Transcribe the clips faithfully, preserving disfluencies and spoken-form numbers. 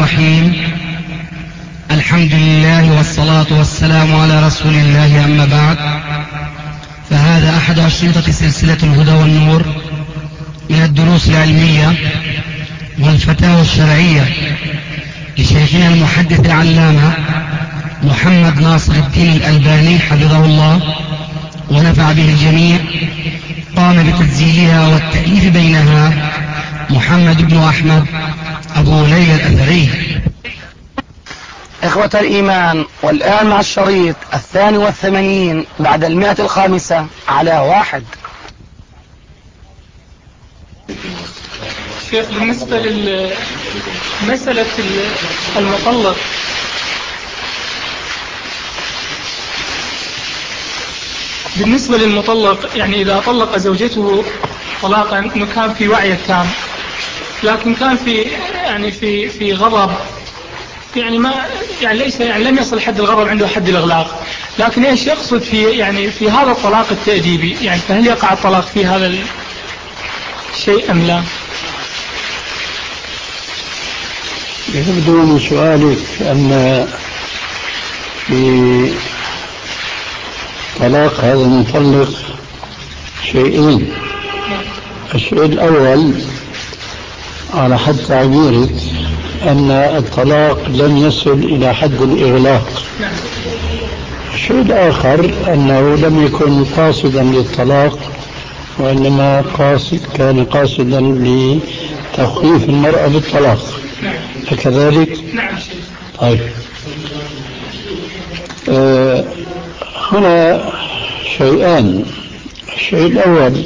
الرحيم. الحمد لله والصلاة والسلام على رسول الله، أما بعد، فهذا أحد أشرطة سلسلة الهدى والنور من الدروس العلمية والفتاوى الشرعية لشيخنا المحدث العلامة محمد ناصر الدين الألباني حفظه الله ونفع به الجميع. قام بتسجيلها والتأليف بينها محمد بن أحمد أبو ليلى الأثري. إخوة الإيمان، والآن مع الشريط الثاني والثمانين بعد المائة الخامسة على واحد. شيخ، بالنسبة لمسألة المطلق، بالنسبة للمطلق يعني إذا طلق زوجته طلاقا إنه كان في وعي تام، لكن كان في يعني في في غضب، يعني ما يعني ليس يعني لم يصل حد الغضب عنده حد الإغلاق، لكن إيش يقصد في يعني في هذا الطلاق التأديبي؟ يعني فهل يقع الطلاق في هذا الشيء أم لا؟ يبدو من سؤالك أن في طلاق هذا المطلق شيئين. الشيء الأول على حد تعبيرك أن الطلاق لم يصل إلى حد الإغلاق. الشيء الآخر أنه لم يكن قاصدا للطلاق، وإنما قاصد كان قاصدا لتخويف المرأة بالطلاق. كذلك؟ نعم. طيب، أه هنا شيئان. الشيء الأول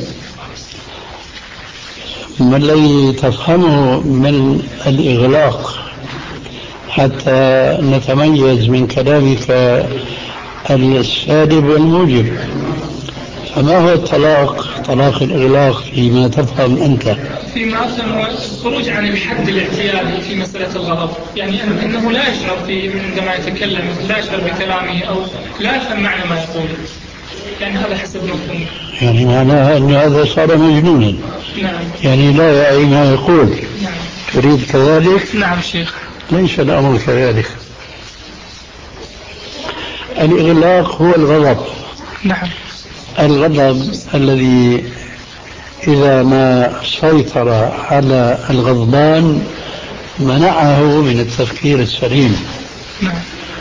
ما الذي تفهمه من الإغلاق حتى نتميز من كلامك السالب والموجب. فما هو الطلاق، طلاق الإغلاق فيما تفهم أنت؟ فيما أفهم الخروج عن الحد الاعتيادي في مسألة الغضب، يعني أنه لا يشعر في عندما يتكلم، لا يشعر بكلامه أو لا يفهم معنى ما يقول، يعني هذا حسب مفهومه. يعني معناها أن هذا صار مجنونا. نعم. يعني لا يعي ما يقول. نعم. تريد كذلك؟ نعم شيخ. ليس الأمر كذلك. الإغلاق هو الغضب. نعم. الغضب الذي إذا ما سيطر على الغضبان منعه من التفكير السليم. نعم.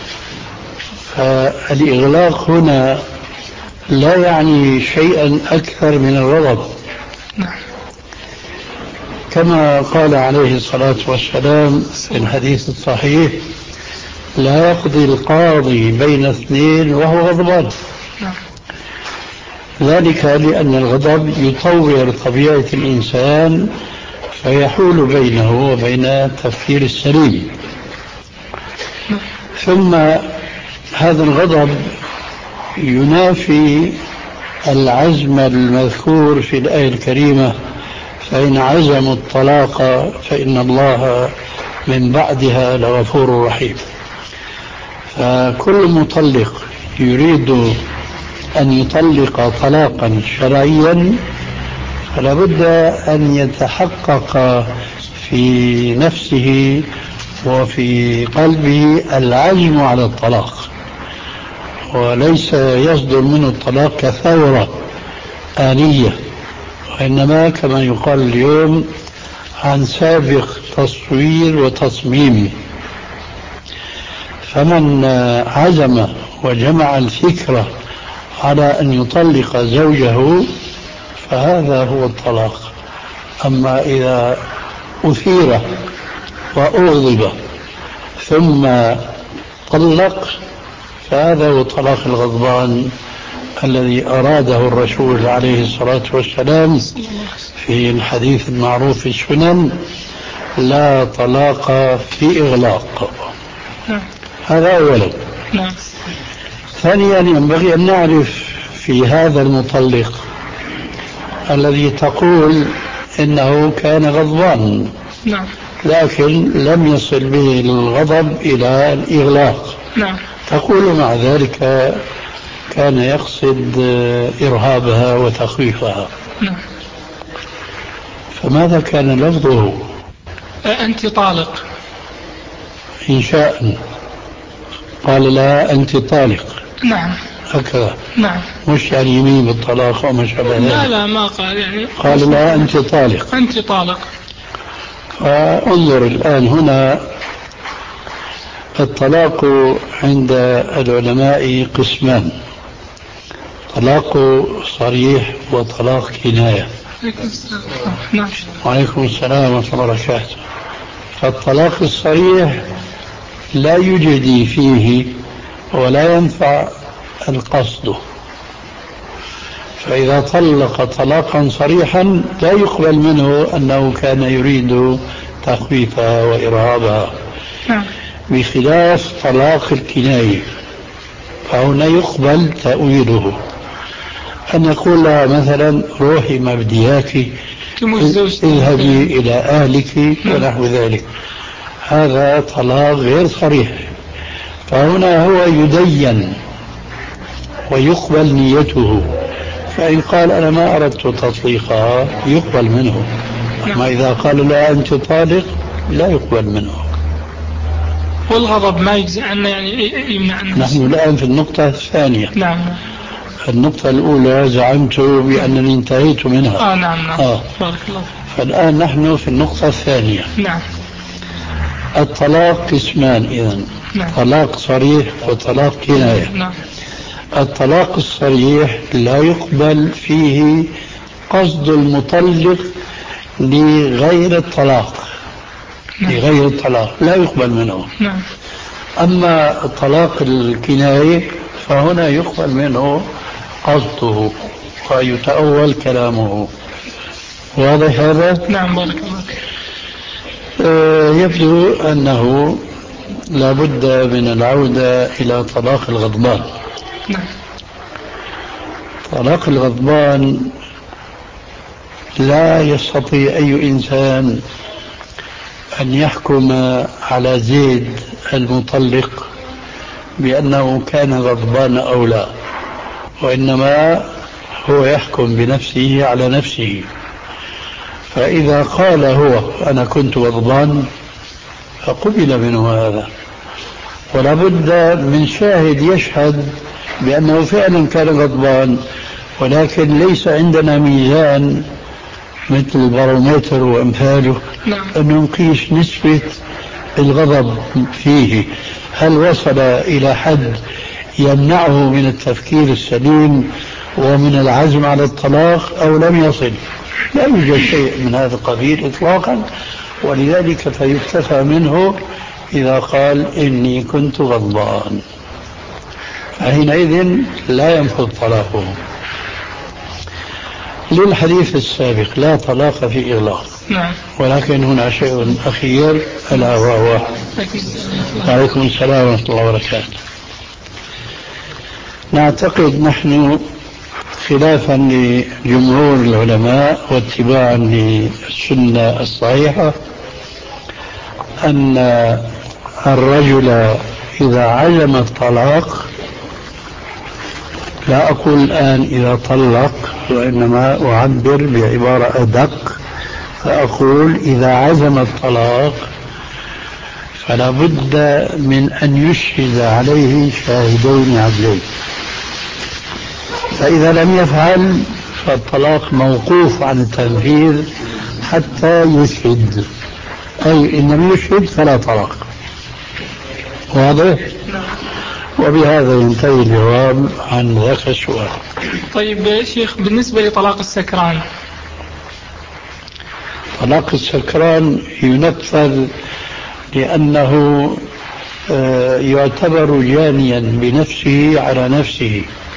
فالإغلاق هنا لا يعني شيئا أكثر من الغضب. نعم. كما قال عليه الصلاة والسلام في الحديث الصحيح: لا يقضي القاضي بين اثنين وهو غضبان. نعم. ذلك لأن الغضب يطور طبيعة الإنسان فيحول بينه وبين التفكير السليم. ثم هذا الغضب ينافي العزم المذكور في الآية الكريمة: فإن عزموا الطلاق فإن الله من بعدها لغفور رحيم. فكل مطلق يريد أن يطلق طلاقا شرعيا فلا بد أن يتحقق في نفسه وفي قلبه العزم على الطلاق، وليس يصدر منه الطلاق كثورة آنية، وإنما كما يقال اليوم عن سابق تصوير وتصميم. فمن عزم وجمع الفكرة على أن يطلق زوجه فهذا هو الطلاق. أما إذا أثير وأغضب ثم طلق فهذا هو طلاق الغضبان الذي أراده الرسول عليه الصلاة والسلام في الحديث المعروف في السنن: لا طلاق في إغلاق. هذا أولا. ثانيا ينبغي أن نعرف في هذا المطلق الذي تقول إنه كان غضبان لكن لم يصل به الغضب إلى الإغلاق، تقول مع ذلك كان يقصد إرهابها وتخويفها. فماذا كان لفظه؟ أنت طالق. إنشاء قال لا أنت طالق. نعم. هكذا. نعم. مش يعني يمين بالطلاق أو ما شابه ذلك. لا لا ما قال يعني. قال لا أنت طالق. أنت طالق. فانظر الآن هنا الطلاق عند العلماء قسمان: طلاق صريح وطلاق كناية. نعم. وعليكم السلام ورحمة الله وبركاته. فالطلاق الصريح لا يجدي فيه ولا ينفع القصد، فإذا طلق طلاقا صريحا لا يقبل منه أنه كان يريد تخويفها وإرهابها، بخلاف طلاق الكناية فهنا يقبل تأويله، أن يقول لها مثلا روحي ما بدي إياكي، اذهبي إلى أهلك ونحو ذلك. هذا طلاق غير صريح، فهنا هو يدين ويقبل نيته، فإن قال أنا ما أردت تطليقها يقبل منه، أما إذا قال لا أنت طالق لا يقبل منه. والغضب ما يجزي عنا يعني يمنع عنه. نحن الآن في النقطة الثانية. نعم. النقطة الأولى زعمت بأنني انتهيت منها. آه نعم نعم. آه. بارك الله. فالآن نحن في النقطة الثانية. نعم. الطلاق قسمان إذن. نعم. طلاق صريح وطلاق كناية. نعم. الطلاق الصريح لا يقبل فيه قصد المطلق لغير الطلاق. نعم. لغير الطلاق لا يقبل منه. نعم. أما الطلاق الكناية فهنا يقبل منه قصده ويتأول كلامه. واضح هذا؟ نعم بارك الله. آه يبدو أنه لا بد من العودة إلى طلاق الغضبان. نعم. طلاق الغضبان لا يستطيع أي إنسان أن يحكم على زيد المطلق بأنه كان غضبان أو لا، وإنما هو يحكم بنفسه على نفسه. فإذا قال هو أنا كنت غضبان فقبل منه هذا، ولا بد من شاهد يشهد بأنه فعلا كان غضبان، ولكن ليس عندنا ميزان مثل البارومتر وأمثاله أن نقيس نسبة الغضب فيه، هل وصل إلى حد يمنعه من التفكير السليم ومن العزم على الطلاق أو لم يصل. لا يوجد شيء من هذا القبيل إطلاقا، ولذلك فيكتفى منه إذا قال إني كنت غضبان، فحينئذ لا ينفذ طلاقه. للحديث السابق لا طلاق في إغلاق. نعم. ولكن هنا شيء أخير ألا وهو عليكم السلام ورحمة الله وبركاته. نعتقد نحن خلافا لجمهور العلماء واتباعا للسنة الصحيحة أن الرجل إذا عزم الطلاق، لا أقول الآن إذا طلق وإنما أعبر بعبارة أدق، فأقول إذا عزم الطلاق فلا بد من أن يشهد عليه شاهدين عدلين، فإذا لم يفعل فالطلاق موقوف عن التنفيذ حتى يشهد، أي إن لم يشهد فلا طلاق. واضح؟ وبهذا ينتهي الجواب عن ذاك السؤال. طيب يا شيخ بالنسبة لطلاق السكران، طلاق السكران ينفذ لأنه يعتبر جانيا بنفسه على نفسه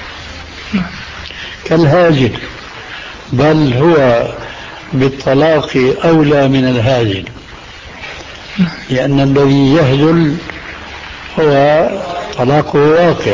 كالهاجل، بل هو بالطلاق أولى من الهاجل، لأن الذي يهجل هو طلاقه واقع،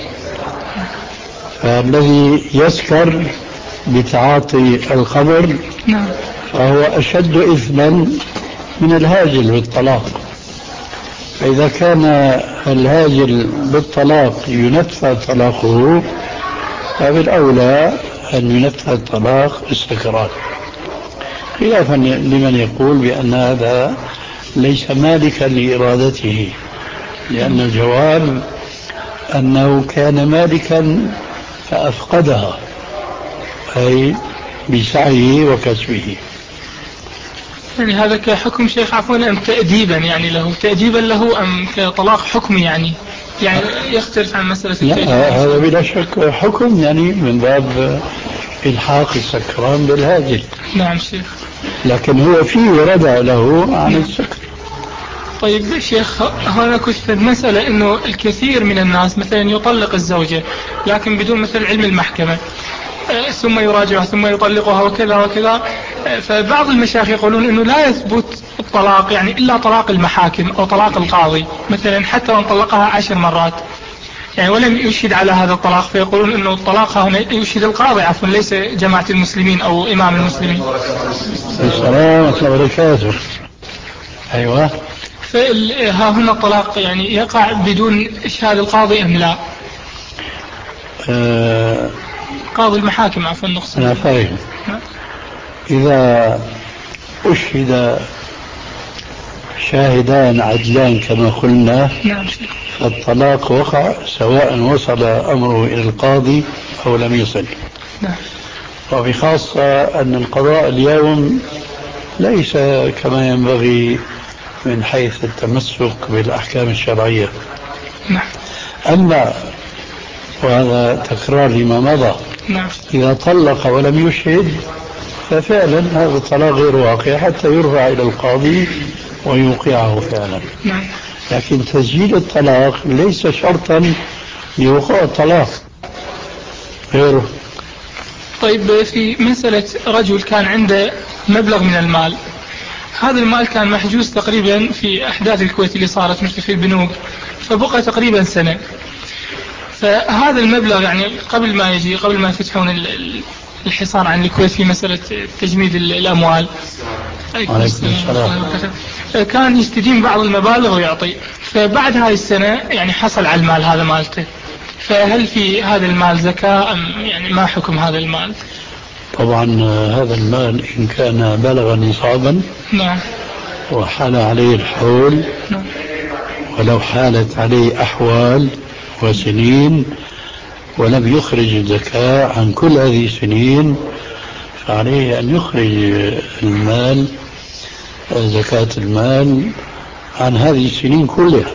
فالذي يسكر بتعاطي الخمر فهو أشد إثما من الهاجل بالطلاق. فإذا كان الهاجل بالطلاق ينفذ طلاقه فبالأولى أن ينفذ طلاق السكران، خلافا لمن يقول بأن هذا ليس مالكا لإرادته، لأن الجواب أنه كان مالكا فأفقدها، أي بسعيه وكسبه. يعني هذا كحكم شيخ عفوا أم تأديبا يعني له تأديبا له أم كطلاق حكمي يعني يعني يختلف عن مسألة التأديب؟ هذا بلا شك حكم يعني من باب إلحاق السكران بالهاجل. نعم شيخ. لكن هو فيه ردع له عن السكر. طيب شيخ هنا كنت المسألة أنه الكثير من الناس مثلا يطلق الزوجة لكن بدون مثل علم المحكمة ثم يراجعها ثم يطلقها وكذا وكذا. فبعض المشايخ يقولون أنه لا يثبت الطلاق يعني إلا طلاق المحاكم أو طلاق القاضي مثلا حتى وان طلقها عشر مرات يعني ولم يشهد على هذا الطلاق، فيقولون أنه الطلاق هنا يشهد القاضي عفوا ليس جماعة المسلمين أو إمام المسلمين. السلام عليكم. أيوة. فها هنا الطلاق يعني يقع بدون إشهاد القاضي أم لا؟ أه قاضي المحاكم عفوا النقص. أنا فاهم. إذا أشهد شاهدان عدلان كما قلنا فالطلاق وقع سواء وصل أمره إلى القاضي أو لم يصل. نعم. وبخاصة أن القضاء اليوم ليس كما ينبغي من حيث التمسك بالأحكام الشرعية. نعم. أما وهذا تكرار لما مضى. نعم. إذا طلق ولم يشهد ففعلا هذا الطلاق غير واقع حتى يرفع إلى القاضي ويوقعه فعلا. نعم. لكن تسجيل الطلاق ليس شرطا لوقوع الطلاق غيره. طيب في مسألة رجل كان عنده مبلغ من المال، هذا المال كان محجوز تقريبا في أحداث الكويت اللي صارت مثل في البنوك فبقى تقريبا سنة. فهذا المبلغ يعني قبل ما يجي قبل ما يفتحون الحصار عن الكويت في مسألة تجميد الأموال كان يستدين بعض المبالغ ويعطي. فبعد هذه السنة يعني حصل على المال هذا مالته، فهل في هذا المال زكاة أم يعني ما حكم هذا المال؟ طبعا هذا المال إن كان بلغ نصابا نعم وحال عليه الحول نعم. ولو حالت عليه أحوال وسنين ولم يخرج الزكاة عن كل هذه السنين فعليه أن يخرج المال زكاة المال عن هذه السنين كلها،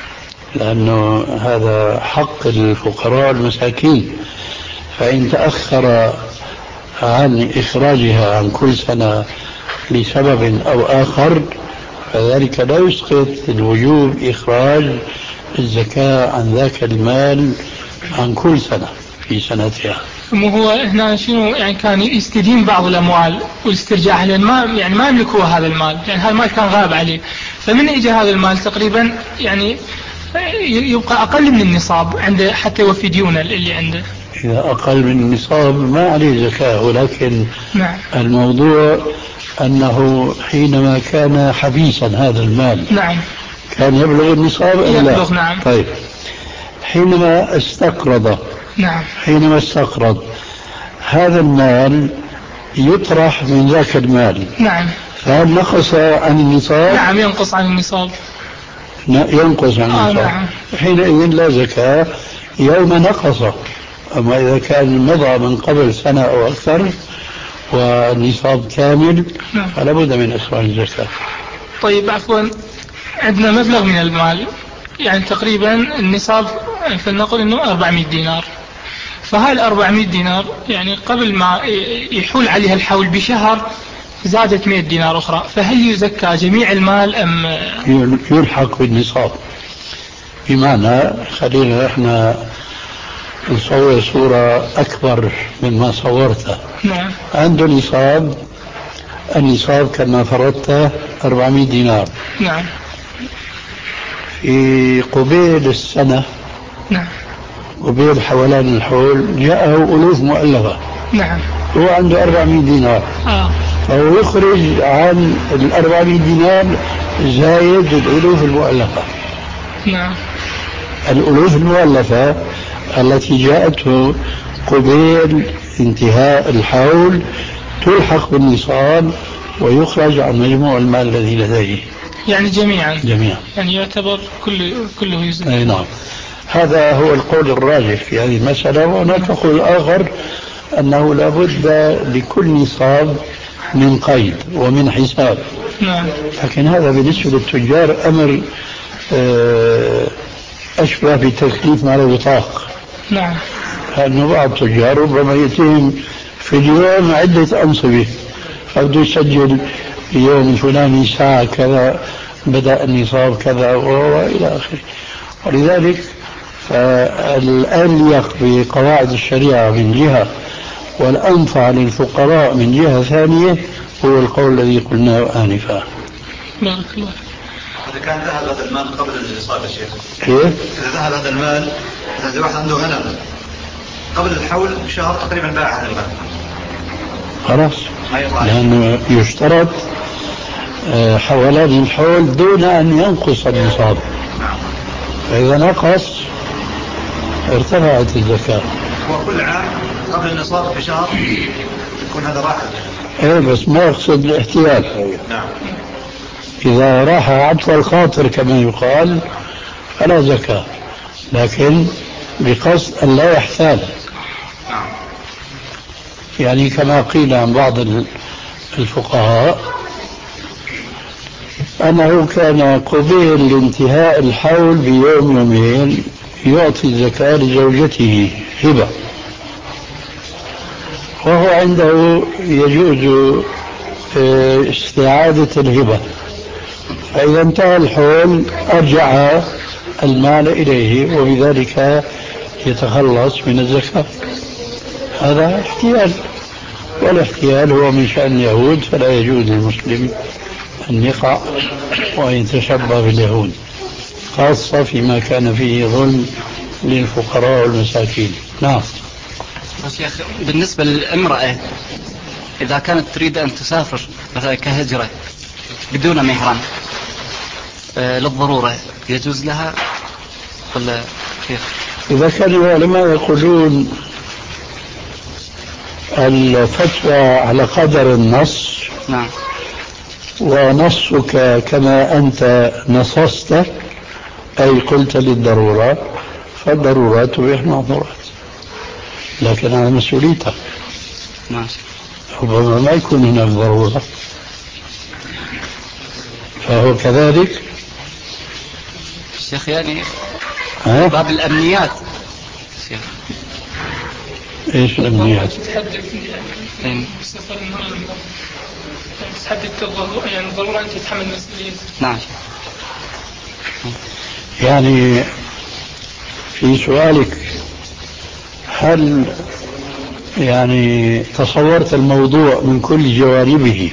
لأنه هذا حق الفقراء المساكين. فإن تأخر عن إخراجها عن كل سنة لسبب أو آخر فذلك لا يسقط الوجوب إخراج الزكاة عن ذاك المال عن كل سنة في سنتها. هو هنا شنو يعني كان يستدين بعض الأموال والاسترجاع لأن ما يعني ما يملكوا هذا المال، يعني هذا المال كان غاب عليه، فمن إجى هذا المال تقريبا يعني يبقى أقل من النصاب عنده حتى يوفي ديونه اللي عنده. إذا أقل من النصاب ما عليه زكاة، ولكن نعم. الموضوع أنه حينما كان حبيسا هذا المال نعم. كان يبلغ النصاب أم لا؟ يبلغ نعم. طيب حينما استقرض نعم. حينما استقرض هذا المال يطرح من ذاك المال. نعم. فهل نقص عن النصاب؟ نعم ينقص عن النصاب. ينقص عن النصاب. آه نعم. حينئذ لا زكاة يوم نقص. أما إذا كان مضى من قبل سنة أو أكثر والنصاب كامل نعم. فلا بد من إخراج الزكاة. طيب عفوا عندنا مبلغ من المال يعني تقريبا النصاب فلنقل انه أربعمائة دينار، فهاي أربعمائة دينار يعني قبل ما يحول عليها الحول بشهر زادت مئة دينار أخرى، فهل يزكى جميع المال أم يلحق بالنصاب؟ بمعنى خلينا احنا نصور صورة أكبر مما صورتها. نعم. عنده نصاب، النصاب كما فرضته أربعمائة دينار. نعم. في قبيل السنة نعم. قبيل حولان الحول جاءه ألوف مؤلفة. نعم. هو عنده أربعمائة دينار. آه. فهو يخرج عن الأربعمائة دينار زايد الألوف المؤلفة. نعم. الألوف المؤلفة التي جاءته قبيل انتهاء الحول تلحق بالنصاب ويخرج عن مجموع المال الذي لديه. يعني جميعا جميعا يعني يعتبر كل كله يزكى. أي نعم، هذا هو القول الراجح في هذه المسألة. وهناك قول آخر أنه لابد لكل نصاب من قيد ومن حساب. نعم. لكن هذا بالنسبة للتجار أمر أشبه بتكليف على الوطاق. نعم. لأنه بعض التجار ربما يتهم في اليوم عدة أنصبة، فبده يسجل اليوم الفلاني ساعة كذا، بدأ النصاب كذا وإلى آخره. ولذلك فالأليق بقواعد الشريعة من جهة والأنفع للفقراء من جهة ثانية هو القول الذي قلناه آنفا. بارك الله. إذا كان ذهب هذا المال قبل النصاب يا شيخ، كيف؟ إذا ذهب هذا المال، إذا واحد عنده غنم قبل الحول بشهر تقريبا باع هذا المال، خلاص، لأنه يشترط حولان الحول دون أن ينقص النصاب، فإذا نقص ارتفعت الزكاة. وكل عام قبل النصاب بشهر يكون هذا راح. ايه بس ما يقصد الاحتيال. نعم. إذا راح عطف الخاطر كما يقال فلا زكاة، لكن بقصد أن لا يحتال. نعم. يعني كما قيل عن بعض الفقهاء أنه كان قبيل لانتهاء الحول بيوم يومين يعطي الزكاة لزوجته هبة، وهو عنده يجوز استعادة الهبة، فإذا انتهى الحول أرجع المال إليه وبذلك يتخلص من الزكاة. هذا احتيال، والاحتيال هو من شأن اليهود، فلا يجوز للمسلم أن يقع وأن يتشبه باليهود، خاصة فيما كان فيه ظلم للفقراء والمساكين. نعم. شيخ بالنسبة للامرأة إذا كانت تريد أن تسافر مثلا كهجرة بدون محرم آه للضرورة يجوز لها ولا كيف؟ إذا كان العلماء يقولون الفتوى على قدر النص. نعم. ونصك كما أنت نصصت أي قلت للضرورة، فالضرورات تبيح المحظورات، لكن على مسؤوليتك. ماشي. ربما ما يكون هناك ضرورة، فهو كذلك. الشيخ يعني ها؟ باب الأمنيات شيخ. ايش الأمنيات؟ يعني سفر المرأة تحدد الضرورة، يعني الضرورة أنت تتحمل مسؤولية. نعم. يعني في سؤالك هل يعني تصورت الموضوع من كل جوانبه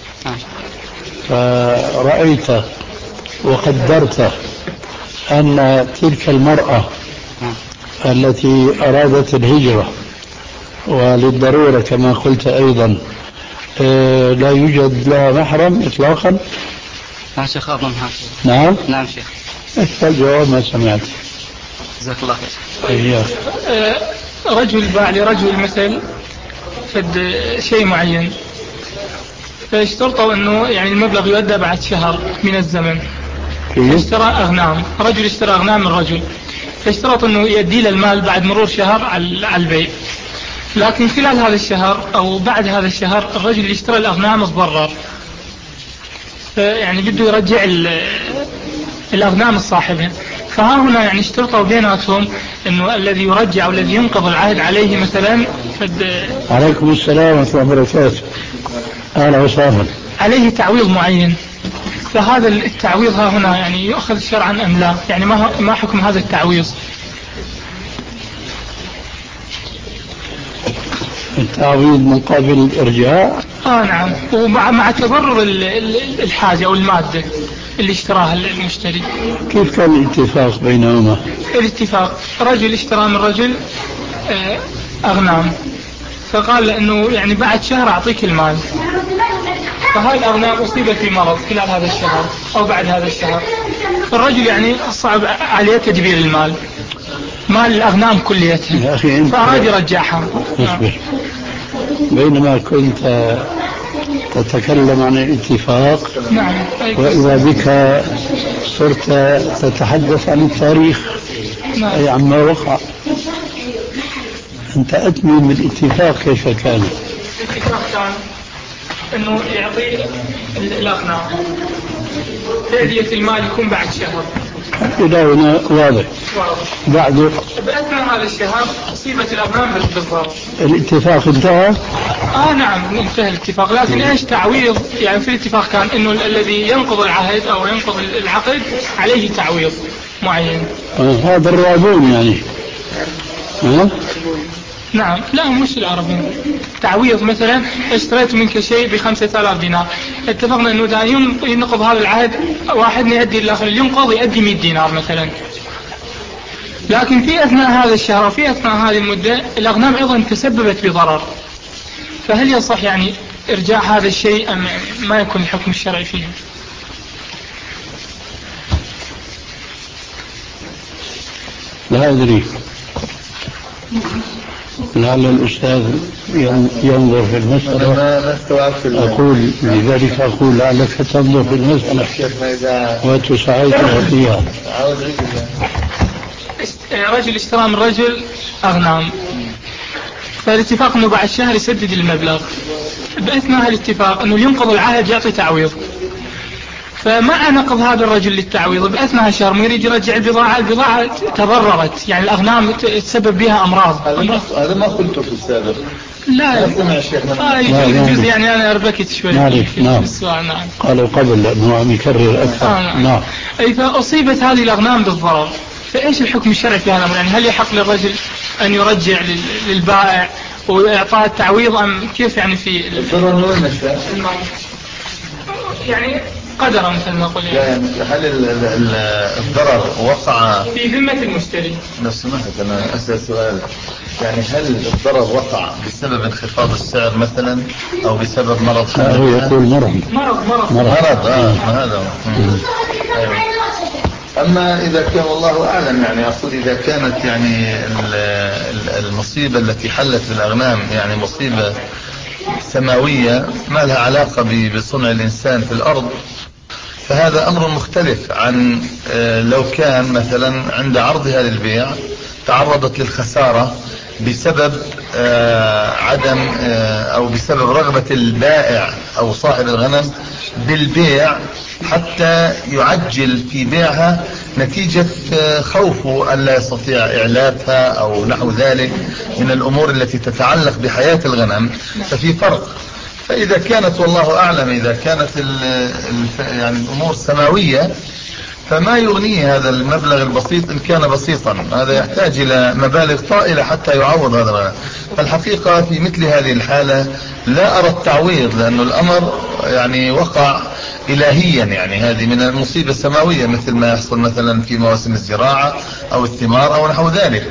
فرأيت وقدرت أن تلك المرأة التي أرادت الهجرة وللضرورة كما قلت أيضا لا يوجد لها محرم إطلاقا؟ نعم شيخ أظن هذا. نعم. نعم شيخ. الجواب ما سمعت. جزاك الله خير. أيوه. رجل باع لرجل مثل فد شيء معين، فاشترطوا انه يعني المبلغ يؤدى بعد شهر من الزمن. اشترى اغنام، رجل اشترى اغنام من رجل، فاشترط انه يؤدي له المال بعد مرور شهر على البيع. لكن خلال هذا الشهر او بعد هذا الشهر الرجل اللي اشترى الاغنام تضرر، يعني بده يرجع الاغنام الصاحبين. فها هنا يعني اشترطوا بيناتهم انه الذي يرجع والذي ينقض العهد عليه مثلا فد... عليكم السلام ورحمة الله وبركاته. اهلا وسهلا. عليه تعويض معين، فهذا التعويض ها هنا يعني يؤخذ شرعا ام لا؟ يعني ما ما حكم هذا التعويض؟ التعويض مقابل الارجاع؟ اه نعم، ومع مع تضرر الحاجة او المادة اللي اشتراها المشتري. كيف كان الاتفاق بينهما؟ الاتفاق رجل اشترى من رجل اغنام، فقال له انه يعني بعد شهر اعطيك المال، فهاي الاغنام اصيبت بمرض خلال هذا الشهر او بعد هذا الشهر، فالرجل يعني صعب عليه تدبير المال، مال الاغنام كليتها، فاراد يرجعها. اصبر. بينما كنت تتكلم عن الاتفاق، نعم. وإذا بك صرت تتحدث عن التاريخ، نعم. أي عما وقع. أنت أتمم بالاتفاق كيف كان. الاتفاق كان أنه يعطي الأغنام تأدية المال يكون بعد شهر. إلى هنا واضح. بعده بأثناء هذا الشهر أصيبت الأغنام بالضرر. الاتفاق انتهى؟ آه نعم انتهى الاتفاق، لكن إيش تعويض؟ يعني في الاتفاق كان إنه الذي ينقض العهد أو ينقض العقد عليه تعويض معين. آه هذا الرابون يعني. ها؟ نعم. لا مش العربين. تعويض مثلا اشتريت منك شيء بخمسة آلاف دينار، اتفقنا انه دا ينقض هذا العهد، واحد يؤدي الاخر ينقض يؤدي مئة دينار مثلا. لكن في اثناء هذا الشهر وفي اثناء هذه المدة الاغنام ايضا تسببت بضرر، فهل يصح يعني ارجاع هذا الشيء ام ما يكون الحكم الشرعي فيه؟ لا ادري، لعل الأستاذ ينظر في المسألة. أقول لذلك أقول لعلك تنظر في المسألة وتساعدنا فيها. رجل اشترى من رجل أغنام، فالاتفاق أنه بعد شهر يسدد المبلغ، بأثناء الاتفاق أنه ينقض العهد يعطي تعويض، فمع نقض هذا الرجل للتعويض بأثناء شهر ما يريد يرجع البضاعة، البضاعة تضررت، يعني الأغنام تسبب بها أمراض. هذا ما قلته في السابق. لا آه يجوز يعني أنا أربكت شوي في السؤال. نعم. قالوا قبل لأنه عم يكرر أكثر. آه نعم. نعم. أي فأصيبت هذه الأغنام بالضرر، فإيش الحكم الشرعي في هذا الأمر؟ يعني هل يحق للرجل أن يرجع للبائع وإعطاء التعويض أم كيف يعني في الضرر يعني قدرا مثل ما نقول يعني. هل الضرر وقع في ذمة المشتري؟ لو سمحت أنا أسأل سؤال، يعني هل الضرر وقع بسبب انخفاض السعر مثلا أو بسبب مرض؟ هو يقول مرض مرض مرض مرض آه هذا. أيوة. أما إذا كان والله أعلم، يعني أقول إذا كانت يعني المصيبة التي حلت بالأغنام يعني مصيبة سماوية ما لها علاقة بصنع الإنسان في الأرض، فهذا أمر مختلف عن لو كان مثلا عند عرضها للبيع تعرضت للخسارة بسبب عدم أو بسبب رغبة البائع أو صاحب الغنم بالبيع حتى يعجل في بيعها نتيجة خوفه ألا يستطيع إعلافها أو نحو ذلك من الأمور التي تتعلق بحياة الغنم، ففي فرق. فإذا كانت والله أعلم إذا كانت ال ال يعني الأمور سماوية فما يغنيه هذا المبلغ البسيط إن كان بسيطا، هذا يحتاج إلى مبالغ طائلة حتى يعوض هذا الغنم. فالحقيقة في مثل هذه الحالة لا أرى التعويض، لأن الأمر يعني وقع إلهيا، يعني هذه من المصيبة السماوية مثل ما يحصل مثلا في مواسم الزراعة أو الثمار أو نحو ذلك.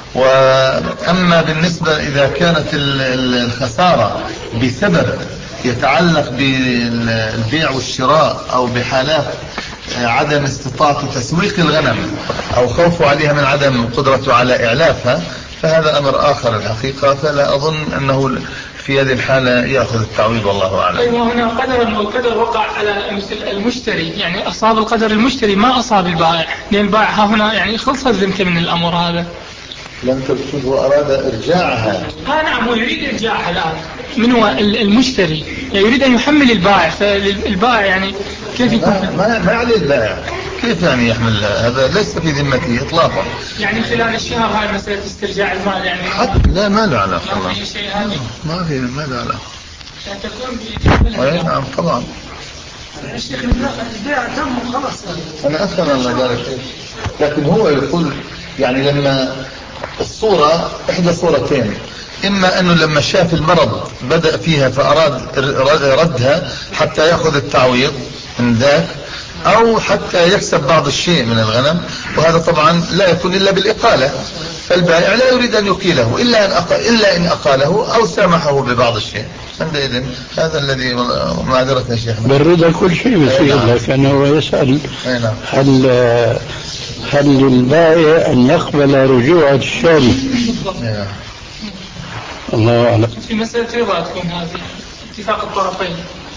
وأما بالنسبة إذا كانت الخسارة بسبب يتعلق بالبيع والشراء أو بحالات عدم استطاعة تسويق الغنم أو خوفه عليها من عدم قدرته على إعلافها، فهذا أمر آخر الحقيقة. فلا أظن أنه في هذه الحالة يأخذ التعويض والله أعلم. أيوة هنا قدر والقدر وقع على مثل المشتري، يعني أصاب القدر المشتري ما أصاب البائع، لأن البائع هنا يعني خلصت ذمته من الأمر هذا. لم تقصد وأراد إرجاعها. ها نعم هو يريد إرجاعها الآن. من هو المشتري؟ يعني يريد أن يحمل البائع، فالبائع يعني كيف يكون؟ ما ما عليه البائع، كيف يعني يحمل؟ هذا ليس في ذمته إطلاقا. يعني خلال الشهر هاي مسألة استرجاع المال يعني حتى لا ما له علاقة. ما في شيء هذا. ما في ما له علاقة. يعني تكون أي نعم طبعا. الشيخ البيع تم خلاص. أنا أفهم أن ذلك، لكن هو يقول يعني لما الصورة إحدى صورتين، إما أنه لما شاف المرض بدأ فيها فأراد ردها حتى يأخذ التعويض من ذاك، أو حتى يكسب بعض الشيء من الغنم، وهذا طبعا لا يكون إلا بالإقالة. فالبائع لا يريد أن يقيله إلا أن أقال إلا إن أقاله أو سامحه ببعض الشيء. عندئذ هذا الذي معذرة يا شيخ. بالرضا كل شيء بصير، لكنه يسأل هل هل للبائع أن يقبل رجوع الشاري؟ نعم. الله أعلم. في مسألة رضا تكون هذه اتفاق الطرفين.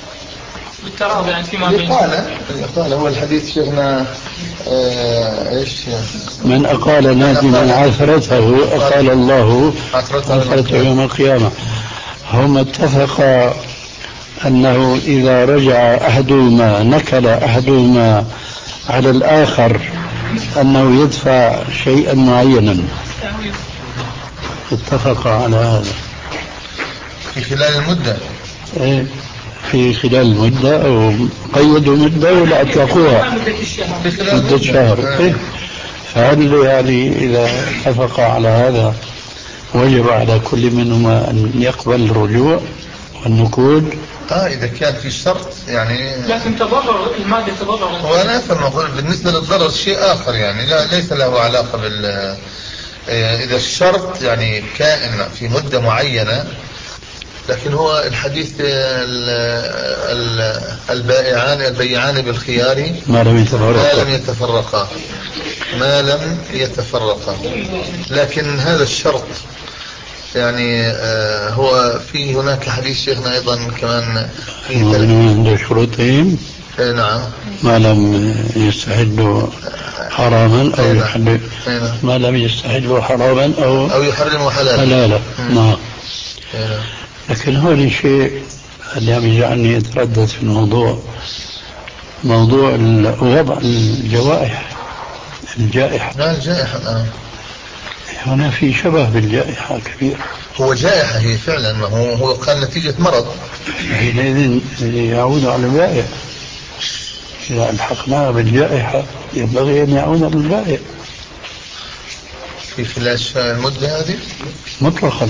بالتراضي يعني فيما بين قال قال هو الحديث شيخنا آه ايش من أقال نادما عثرته أقال الله عثرته يوم القيامة. هم اتفقا أنه إذا رجع أحدهما نكل أحدهما على الآخر أنه يدفع شيئا معينا، اتفق على هذا في خلال المدة. إيه في خلال المدة أو قيدوا مدة ولا أطلقوها مدة شهر. إيه فهل يعني إذا اتفق على هذا وجب على كل منهما أن يقبل الرجوع والنكود؟ اه اذا كان في شرط يعني. لكن تضرر المادة تضرر. هو انا افهم بالنسبه للضرر شيء اخر يعني لا ليس له علاقه بال اذا الشرط يعني كائن في مده معينه. لكن هو الحديث البائعان البيعان بالخيار ما لم يتفرقا ما لم يتفرقا ما لم يتفرقا. لكن هذا الشرط يعني آه هو في هناك حديث شيخنا ايضا كمان في من شروطهم. نعم ما لم يستحلوا حراما او يحلل ما لم يستحلوا حراما او او يحرموا حلالا حلالا. نعم. لكن هون شيء اللي عم يجعلني اتردد في الموضوع موضوع وضع الجوائح الجائحة. لا الجائحة الآن هنا في شبه بالجائحة كبير. هو جائحة هي فعلا ما هو هو قال نتيجة مرض حينئذ يعود على البائع. إذا الحقناها بالجائحة ينبغي أن يعود على البائع في خلال المدة هذه مطلقا.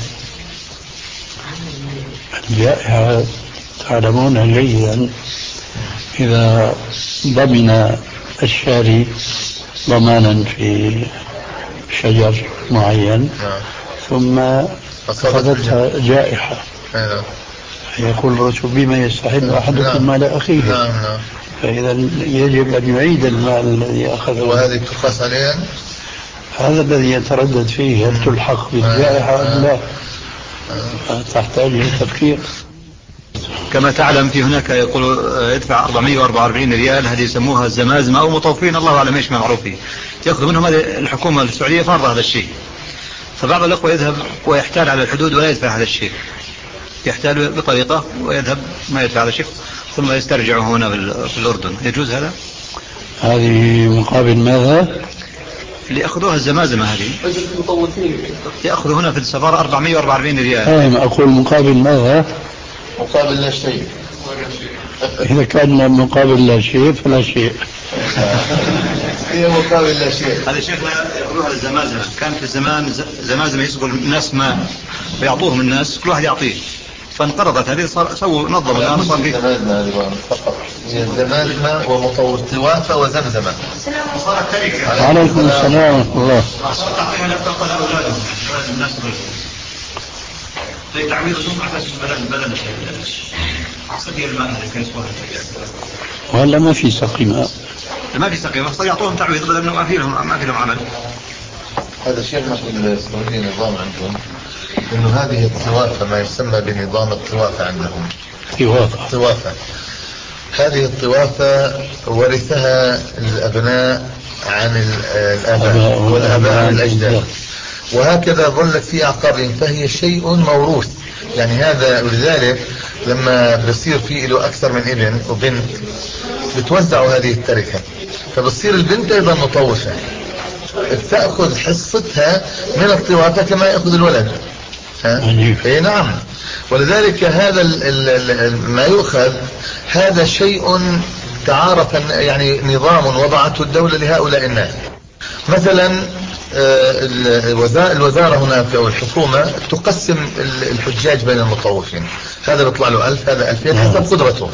الجائحة تعلمون جيدا إذا ضمن الشاري ضمانا في شجر معين ثم أخذتها جائحة يقول الرسول بما يستحل أحدكم مال أخيه. نعم نعم. فإذا يجب أن يعيد المال الذي أخذه. وهذه تقاس عليها. هذا الذي يتردد فيه هل تلحق بالجائحة أم لا. تحتاج إلى تفكير. كما تعلم في هناك يقول يدفع أربعمائة وأربعة وأربعين ريال هذه يسموها الزمازمة أو مطوفين الله أعلم إيش ما معروف فيه. يأخذ منهم الحكومة السعودية فرض هذا الشيء. فبعض الأخوة يذهب ويحتال على الحدود ولا يدفع هذا الشيء. يحتال بطريقة ويذهب ما يدفع هذا الشيء ثم يسترجع هنا في الأردن. يجوز هذا؟ هذه مقابل ماذا؟ اللي أخذوها الزمازمة هذه يأخذ هنا في السفارة أربعمائة وأربعة وأربعين ريال. أنا أقول مقابل ماذا؟ مقابل لا شيء. إذا كان مقابل لا شيء فلا شيء. هي مقابل لا شيء. هذا شيخنا يقولوها الزمازمة. كان في الزمان زمازمة يسقوا الناس ماء فيعطوهم الناس كل واحد يعطيه فانقرضت هذه صار سووا نظموا الآن صار فيه فقط هي الزمازمة ومطور توافة وزمزمة. صارت تركة. عليكم السلام ورحمة الله. صارت تعطيها لأبطال أولادهم الناس زي تعويض النوم على أساس بدل بدل سقي الماء هذا كان يسوونه. وهلا ما في سقي ماء. ما في سقي ماء يعطوهم تعويض بدل ما في لهم ما في لهم عمل. هذا الشيء ما في السعودية نظام عندهم إنه هذه الطوافة ما يسمى بنظام الطوافة عندهم. طوافة. طوافة. هذه الطوافة ورثها الأبناء عن الآباء والآباء عن الأجداد وهكذا ظلت في أعقابهم فهي شيء موروث. يعني هذا ولذلك لما بصير في له أكثر من ابن وبنت بتوزعوا هذه التركة فبصير البنت أيضا مطوفة تأخذ حصتها من الطوافة كما يأخذ الولد. اي نعم. ولذلك هذا ال ال ما يؤخذ هذا شيء تعارف يعني نظام وضعته الدولة لهؤلاء الناس. مثلا الوزارة هناك أو الحكومة تقسم الحجاج بين المطوفين هذا بيطلع له ألف هذا ألفين حسب قدرته.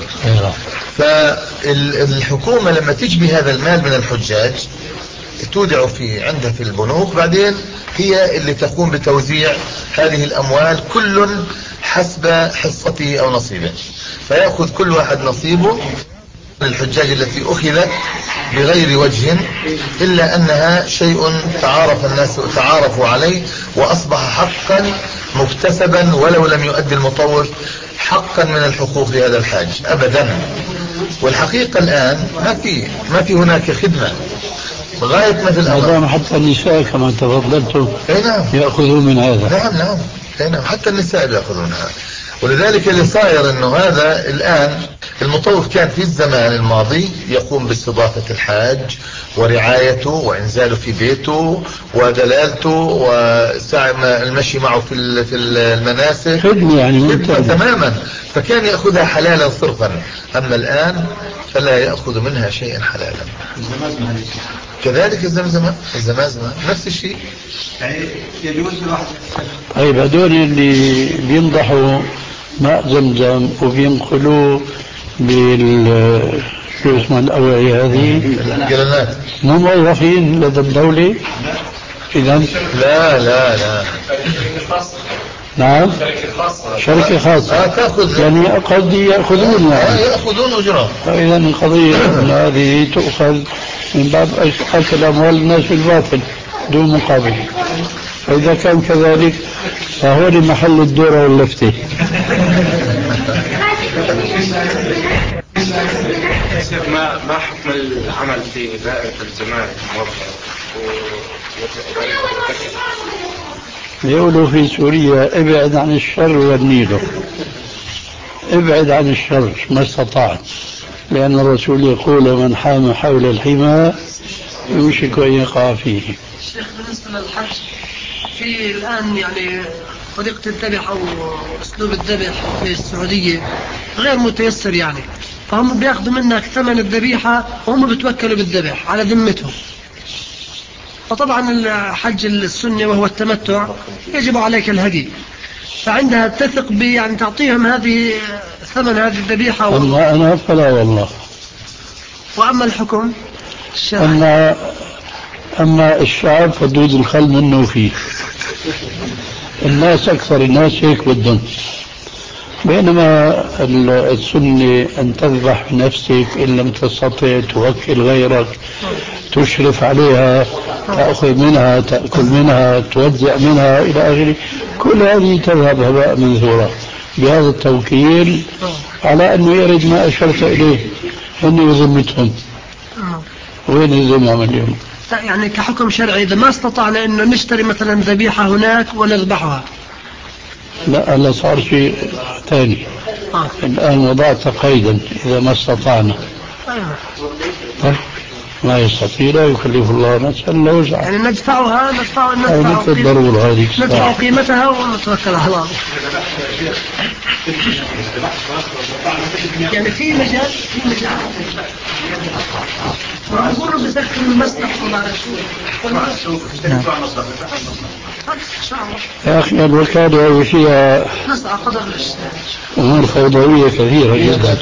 فالحكومة لما تجبي هذا المال من الحجاج تودع فيه عندها في البنوك بعدين هي اللي تقوم بتوزيع هذه الأموال كل حسب حصته أو نصيبه فيأخذ كل واحد نصيبه. الحجاج التي أخذت بغير وجه إلا أنها شيء تعارف الناس تعارفوا عليه وأصبح حقا مكتسبا ولو لم يؤدي المطوف حقا من الحقوق لهذا الحاج أبدا. والحقيقة الآن ما في ما في هناك خدمة لغاية مثل الأمر. حتى النساء كما تفضلتم نعم يأخذون من هذا. نعم نعم نعم حتى النساء يأخذونها. ولذلك اللي صاير انه هذا الآن المطوف كان في الزمان الماضي يقوم باستضافة الحاج ورعايته وإنزاله في بيته ودلالته والمشي معه في في المناسك خدمة يعني خدمة تماما، فكان يأخذها حلالا صرفا. أما الآن فلا يأخذ منها شيئا حلالا. كذلك الزمزمة الزمازمة نفس الشيء. يعني يجوز الواحد. طيب هذول اللي بينضحوا ماء زمزم وبينقلوه بال شو اسمه الأوعية هذه الجلالات مو موظفين لدى الدولة؟ إذا لا لا لا نعم شركة خاصة آه تأخذ يعني قد يأخذون آه يأخذون أجرة. فإذا القضية هذه تؤخذ من باب أكل أموال الناس بالباطل دون مقابل. فإذا كان كذلك فهو لمحل الدورة واللفتة. ما ما حكم العمل في دائرة الزمالك موظف يقولوا في سوريا ابعد عن الشر والنيل، ابعد عن الشر ما استطعت، لأن الرسول يقول من حام حول الحمى يوشك أن يقع فيه. الشيخ بالنسبة للحج في الآن يعني طريقة الذبح أو أسلوب الذبح في السعودية غير متيسر يعني، فهم بياخذوا منك ثمن الذبيحة وهم بتوكلوا بالذبح على ذمتهم. فطبعا الحج السنة وهو التمتع يجب عليك الهدي، فعندها تثق يعني تعطيهم هذه ثمن هذه الذبيحة و... أما أنا فلا والله. وأما الحكم الشرعي أما أما الشعب فدود الخل منه فيه. الناس أكثر الناس هيك بدهم، بينما السنة أن تذبح بنفسك إن لم تستطع توكل غيرك تشرف عليها تأخذ منها تأكل منها توزع منها إلى آخره. كل هذه تذهب هباء منثورا بهذا التوكيل على أنه يرد ما أشرت إليه أنه يذمتهم. وين الذمة اليوم؟ يعني كحكم شرعي إذا ما استطعنا أنه نشتري مثلا ذبيحة هناك ونذبحها لا هلا صار شيء ثاني. آه. الآن وضعت قيدا إذا ما استطعنا. أيوة. ما يستطيع لا يكلف الله نفسا الا وسعها. يعني ندفعها ندفع ندفع مثل الضرورة هذه ندفع قيمتها ونتوكل على الله. يعني في مجال في مجال ونمر بسكن المسلك ولا يا أخي الوكالة فيها أمور فوضوية كثيرة جدا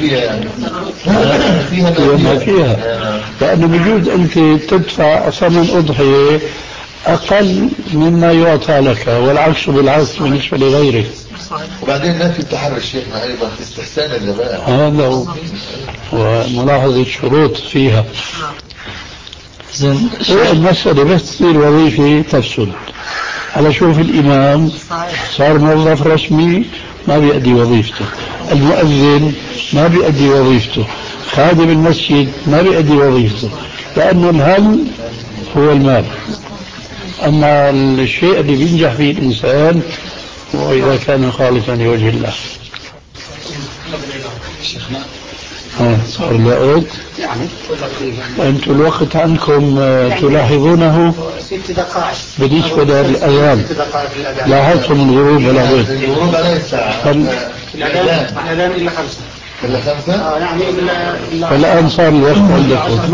فيها فيها لأنه بجوز أنت تدفع ثمن أضحية أقل مما يعطى لك والعكس بالعكس بالنسبة لغيرك. وبعدين لا في تحري شيخنا أيضا في استحسان الذبائح. هذا هو وملاحظة الشروط فيها. زين المسألة بس تصير وظيفة تفسد. على شوف الإمام صار موظف رسمي ما بيأدي وظيفته، المؤذن ما بيأدي وظيفته، خادم المسجد ما بيأدي وظيفته، لأنه الهم هو المال. أما الشيء اللي بينجح فيه الإنسان وإذا كان خالصا لوجه الله. صار الوقت يعني أنتم الوقت عندكم تلاحظونه بالنسبة للأذان لاحظتم الغروب ولا غير؟ الغروب عليه الساعة الأذان إلا خمسة إلا خمسة؟ آه يعني فالآن صار الوقت عندكم.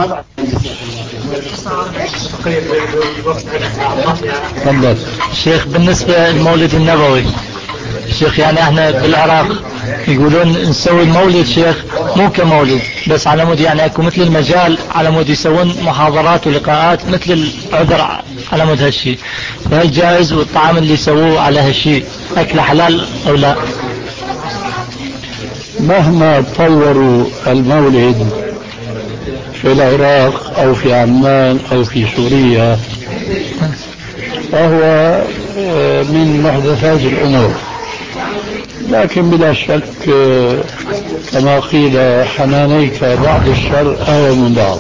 تفضل شيخ. بالنسبة للمولد النبوي شيخ، يعني احنا بالعراق يقولون نسوي المولد شيخ مو كمولد بس على مود يعني اكو مثل المجال على مود يسوون محاضرات ولقاءات مثل العذر على مود هالشيء، فهل جائز والطعام اللي يسووه على هالشيء اكله حلال او لا؟ مهما طوروا المولد في العراق او في عمان او في سوريا فهو من محدثات الامور، لكن بلا شك كما قيل حنانيك بعض الشر أهوى من بعض،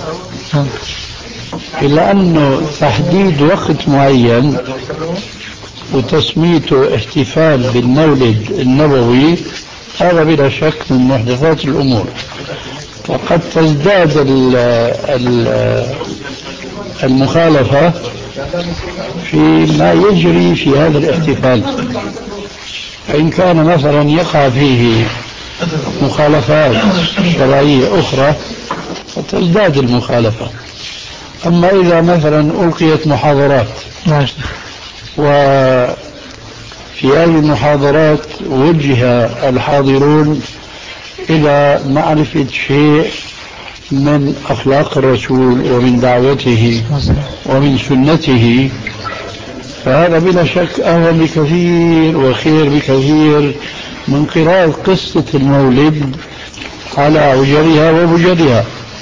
إلا أنه تحديد وقت معين وتسميته احتفال بالمولد النبوي هذا بلا شك من محدثات الأمور، وقد تزداد ال ال المخالفة فيما يجري في هذا الاحتفال، فإن كان مثلا يقع فيه مخالفات شرعية أخرى فتزداد المخالفة. أما إذا مثلا ألقيت محاضرات وفي هذه المحاضرات وجه الحاضرون إلى معرفة شيء من أخلاق الرسول ومن دعوته ومن سنته، فهذا بلا شك أهون بكثير وخير بكثير من قراءة قصة المولد على عجلها وبجلها.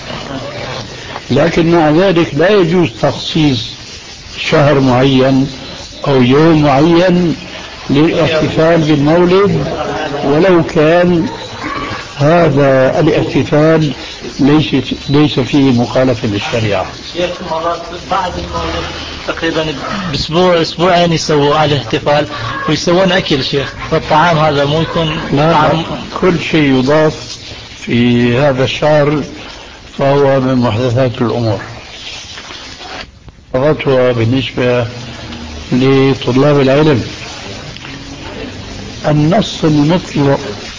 لكن مع ذلك لا يجوز تخصيص شهر معين أو يوم معين للاحتفال بالمولد ولو كان هذا الاحتفال ليس ليس فيه مخالفة للشريعة. شيخ مرات بعد المولد تقريبا باسبوع اسبوعين يسووا على الاحتفال ويسوون اكل شيخ، فالطعام هذا مو يكون طعام؟ كل شيء يضاف في هذا الشهر فهو من محدثات الأمور. فتوى بالنسبة لطلاب العلم النص المطلق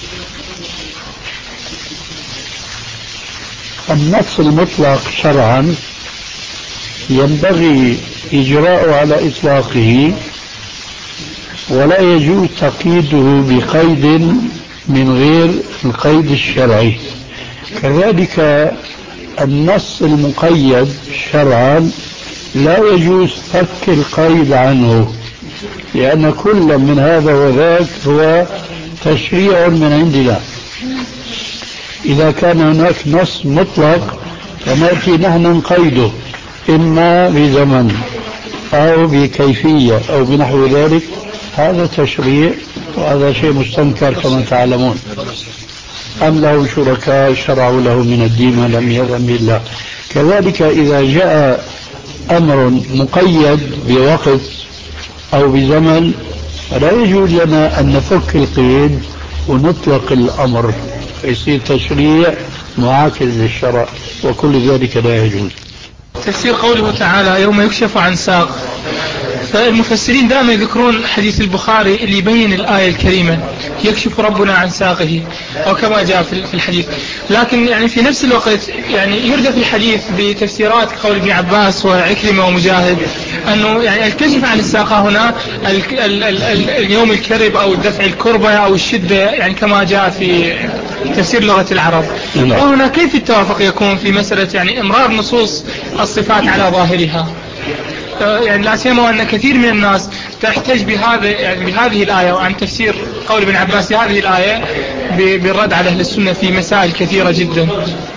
النص المطلق شرعا ينبغي إجراءه على إطلاقه ولا يجوز تقييده بقيد من غير القيد الشرعي. كذلك النص المقيد شرعا لا يجوز فك القيد عنه، لأن كل من هذا وذاك هو تشريع من عندنا. إذا كان هناك نص مطلق فنأتي نحن نقيده إما بزمن أو بكيفية أو بنحو ذلك، هذا تشريع وهذا شيء مستنكر كما تعلمون. أم له شركاء شرعوا له من الدين ما لم يأذن به الله. كذلك إذا جاء أمر مقيد بوقت أو بزمن فلا يجوز لنا أن نفك القيد ونطلق الأمر فيصير تشريع معاكس للشرع، وكل ذلك لا يجوز. تفسير قوله تعالى يوم يكشف عن ساق، فالمفسرين دائما يذكرون حديث البخاري اللي يبين الآية الكريمة يكشف ربنا عن ساقه أو كما جاء في الحديث، لكن يعني في نفس الوقت يعني يردف الحديث بتفسيرات قول ابن عباس وعكرمة ومجاهد أنه يعني الكشف عن الساقة هنا ال ال ال ال اليوم الكرب أو دفع الكربة أو الشدة يعني كما جاء في تفسير لغة العرب. وهنا كيف التوافق يكون في مسألة يعني إمرار نصوص الصفات على ظاهرها؟ يعني لا سيما أن كثير من الناس تحتج بهذا يعني بهذه الآية وعن تفسير قول ابن عباس هذه الآية بالرد على أهل السنة في مسائل كثيرة جدا.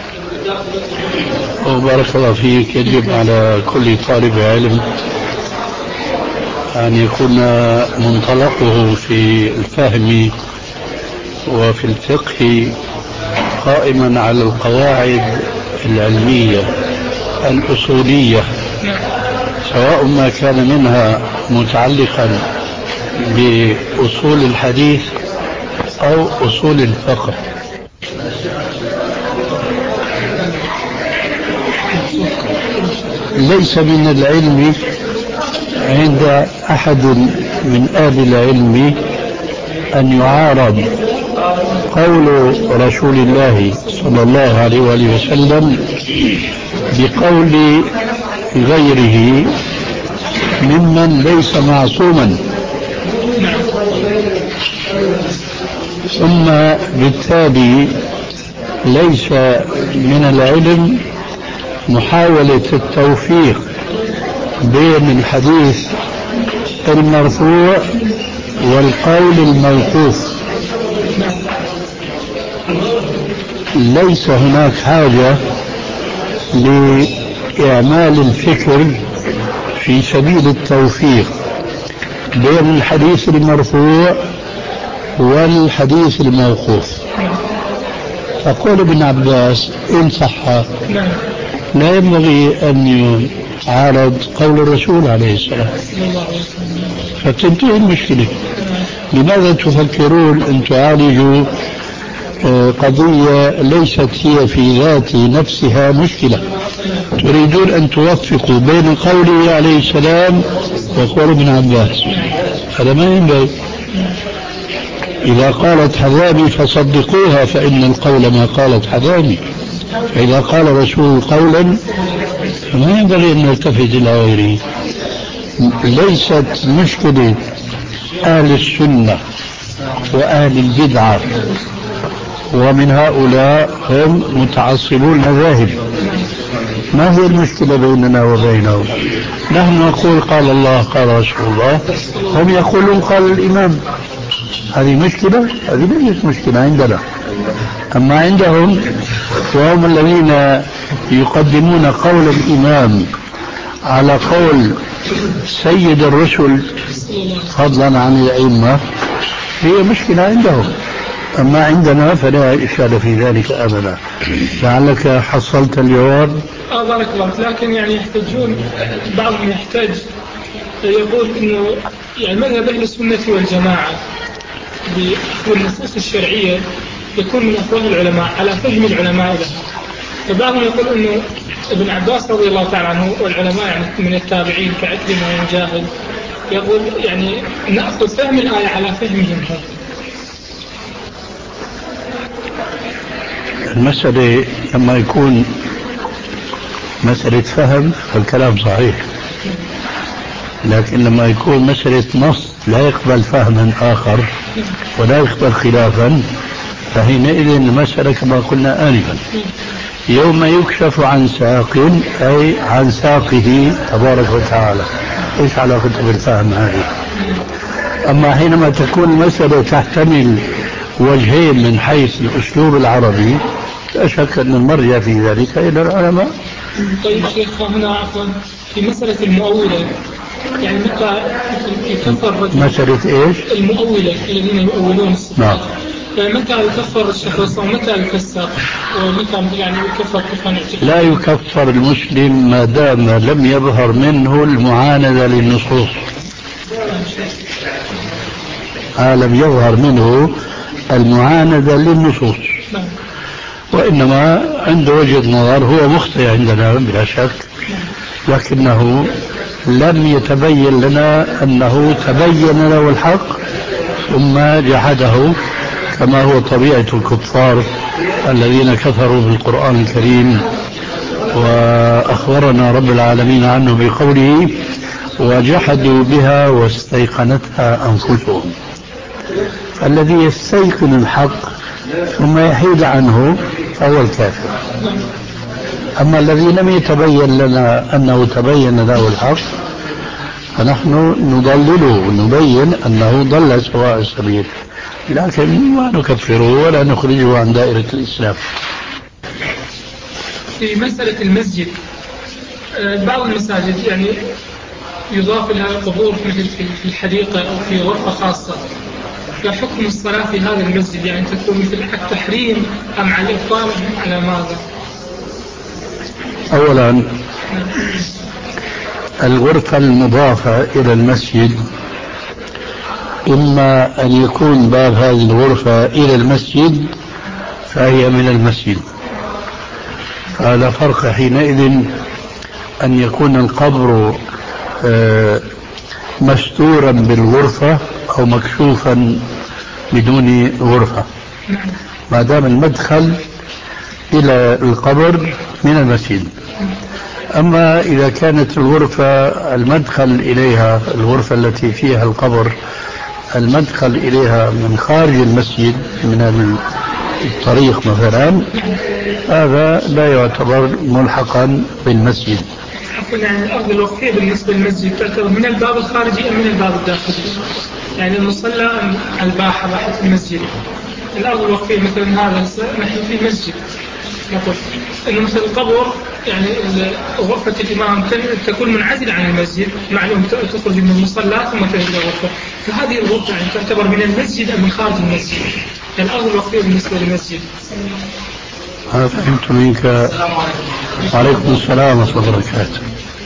وبارك الله فيك. يجب على كل طالب علم أن يكون منطلقه في الفهم وفي الفقه قائما على القواعد العلمية الأصولية، سواء ما كان منها متعلقا بأصول الحديث أو أصول الفقه. ليس من العلم عند أحد من أهل العلم أن يعارض قول رسول الله صلى الله عليه وآله وسلم بقول غيره ممن ليس معصوما، ثم بالتالي ليس من العلم محاولة التوفيق بين الحديث المرفوع والقول الموقوف. ليس هناك حاجة لإعمال الفكر في سبيل التوفيق بين الحديث المرفوع والحديث الموقوف. فقول ابن عباس إن صح لا ينبغي أن يعارض قول الرسول عليه السلام فتنتهي المشكلة. لماذا تفكرون أن تعالجوا قضية ليست هي في ذات نفسها مشكلة؟ تريدون أن توفقوا بين قوله عليه السلام وقول ابن عباس، هذا ما ينبغي. إذا قالت حذامي فصدقوها فإن القول ما قالت حذامي، فإذا قال رسول قولا فما ينبغي أن نلتفت إلى غيره. ليست مشكلة أهل السنة وأهل البدعة ومن هؤلاء هم متعصبون المذاهب، ما هي المشكلة بيننا وبينهم؟ نحن نقول قال الله قال رسول الله، هم يقولون قال الإمام. هذه مشكلة؟ هذه ليست مشكلة عندنا. أما عندهم وهم الذين يقدمون قول الإمام على قول سيد الرسل فضلا عن الأئمة، هي مشكلة عندهم. أما عندنا فلا إشكال في ذلك أبدا. لعلك حصلت الجواب. آه بارك الله. لكن يعني يحتاجون، بعضهم يحتاج يقول إنه يعني مذهب أهل السنة والجماعة بالنصوص الشرعية يكون من أفواه العلماء على فهم العلماء لها. فبعضهم يقول إنه ابن عباس رضي الله تعالى عنه والعلماء يعني من التابعين كعكرمة ومجاهد يقول يعني نأخذ فهم الآية على فهمهم هم. المسألة لما يكون مسألة فهم فالكلام صحيح، لكن لما يكون مسألة نص لا يقبل فهما آخر ولا يقبل خلافا فحينئذ المسألة كما قلنا آنفا يوم يكشف عن ساق أي عن ساقه تبارك وتعالى. إيش علاقته بالفهم هذه؟ أما حينما تكون المسألة تحتمل وجهين من حيث الأسلوب العربي لا شك أن المرجع في ذلك إلى العلماء. طيب شيخ هنا عفوا في مسألة المؤولة، يعني متى يكفر الرجل؟ مسألة إيش؟ المؤولة الذين يؤولون الصفات. نعم. متى يكفر الشخص ومتى يفسق ومتى يعني يكفر كفرا اعتقاديا؟ لا يكفر المسلم ما دام لم يظهر منه المعاندة للنصوص. ما لم يظهر منه المعاندة للنصوص، وإنما عنده وجهة نظر هو مخطئ عندنا بلا شك، لكنه لم يتبين لنا أنه تبين له الحق ثم جحده كما هو طبيعة الكفار الذين كفروا بالقرآن الكريم. وأخبرنا رب العالمين عنه بقوله وجحدوا بها واستيقنتها أنفسهم. الذي يستيقن الحق ثم يحيد عنه فهو الكافر. أما الذي لم يتبين لنا أنه تبين له الحق فنحن نضلله ونبين أنه ضل سواء السبيل، لكن ما نكفره ولا نخرجه عن دائرة الإسلام. في مسألة المسجد بعض المساجد يعني يضاف لها قبور مثل في الحديقة أو في غرفة خاصة، فحكم الصلاة في هذا المسجد يعني تكون مثل التحريم أم على الإبطال على ماذا؟ أولا الغرفة المضافة إلى المسجد إما أن يكون باب هذه الغرفة إلى المسجد فهي من المسجد، فلا فرق حينئذ أن يكون القبر مستورا بالغرفة أو مكشوفا بدون غرفة، ما دام المدخل إلى القبر من المسجد. أما إذا كانت الغرفة المدخل إليها الغرفة التي فيها القبر المدخل إليها من خارج المسجد من الطريق مثلا، هذا لا يعتبر ملحقا بالمسجد. يعني الأرض الوقفية بالنسبة للمسجد تعتبر من الباب الخارجي أم من الباب الداخلي؟ يعني المصلى أم الباحة باحة المسجد؟ الأرض الوقفية مثلا هذا نحن في مسجد نقول إنه مثل القبر يعني غرفة الإمام تكون منعزلة عن المسجد، معلوم تخرج من المصلى ثم تجد غرفة، فهذه الغرفة يعني تعتبر من المسجد أم من خارج المسجد؟ الأرض الوقفية بالنسبة للمسجد أنا فهمت منك. وعليكم السلام ورحمة الله وبركاته.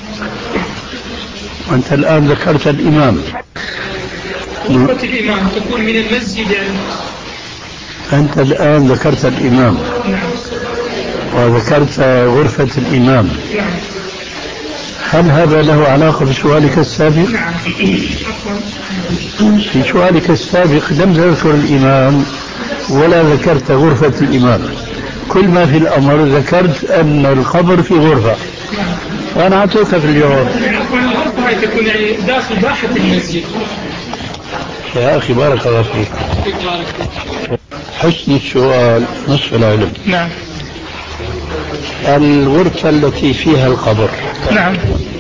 وأنت الآن ذكرت الإمام. غرفة الإمام تكون من المسجد يعني. أنت الآن ذكرت الإمام. نعم. وذكرت غرفة الإمام. نعم. هل هذا له علاقة بسؤالك السابق؟ نعم. في سؤالك السابق لم تذكر الإمام ولا ذكرت غرفة الإمام. كل ما في الأمر ذكرت أن القبر في غرفة. وأنا أعطيك في الجواب. الغرفة هي تكون يعني داخل باحة المسجد. يا أخي بارك الله فيك. حسن السؤال نصف العلم. نعم. الغرفة التي فيها القبر. نعم.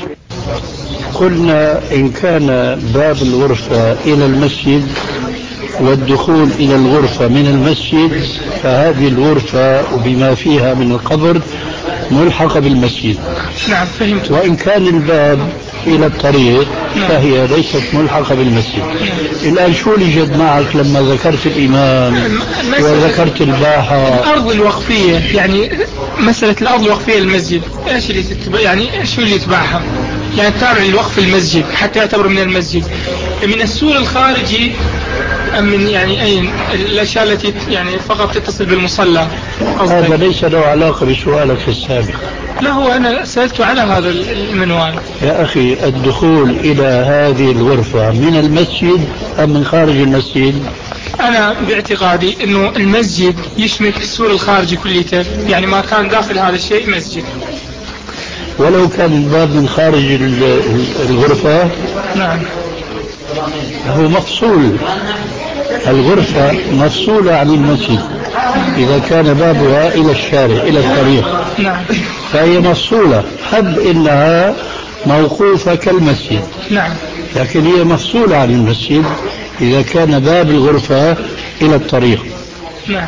قلنا إن كان باب الغرفة إلى المسجد والدخول إلى الغرفة من المسجد فهذه الغرفة وبما فيها من القبر ملحقة بالمسجد. نعم فهمت. وإن كان الباب إلى الطريق فهي ليست ملحقة بالمسجد. الآن شو اللي جد معك لما ذكرت الإمام وذكرت الباحة؟ الأرض الوقفية يعني مسألة الأرض الوقفية للمسجد إيش اللي تتبع يعني إيش اللي يتبعها؟ يعني تابع للوقف المسجد حتى يعتبر من المسجد من السور الخارجي أم من يعني أين الأشياء التي يعني فقط تتصل بالمصلى؟ هذا ليس له علاقة بسؤالك السابق. لا هو أنا سألت على هذا المنوال. يا أخي الدخول إلى هذه الغرفة من المسجد أم من خارج المسجد؟ أنا باعتقادي أنه المسجد يشمل السور الخارجي كليته يعني ما كان داخل هذا الشيء مسجد. ولو كان الباب من خارج الغرفة؟ نعم. هو مفصول. الغرفة مفصولة عن المسجد إذا كان بابها إلى الشارع إلى الطريق. نعم. فهي مفصولة حب إنها موقوفة كالمسجد. نعم. لكن هي مفصولة عن المسجد إذا كان باب الغرفة إلى الطريق. نعم.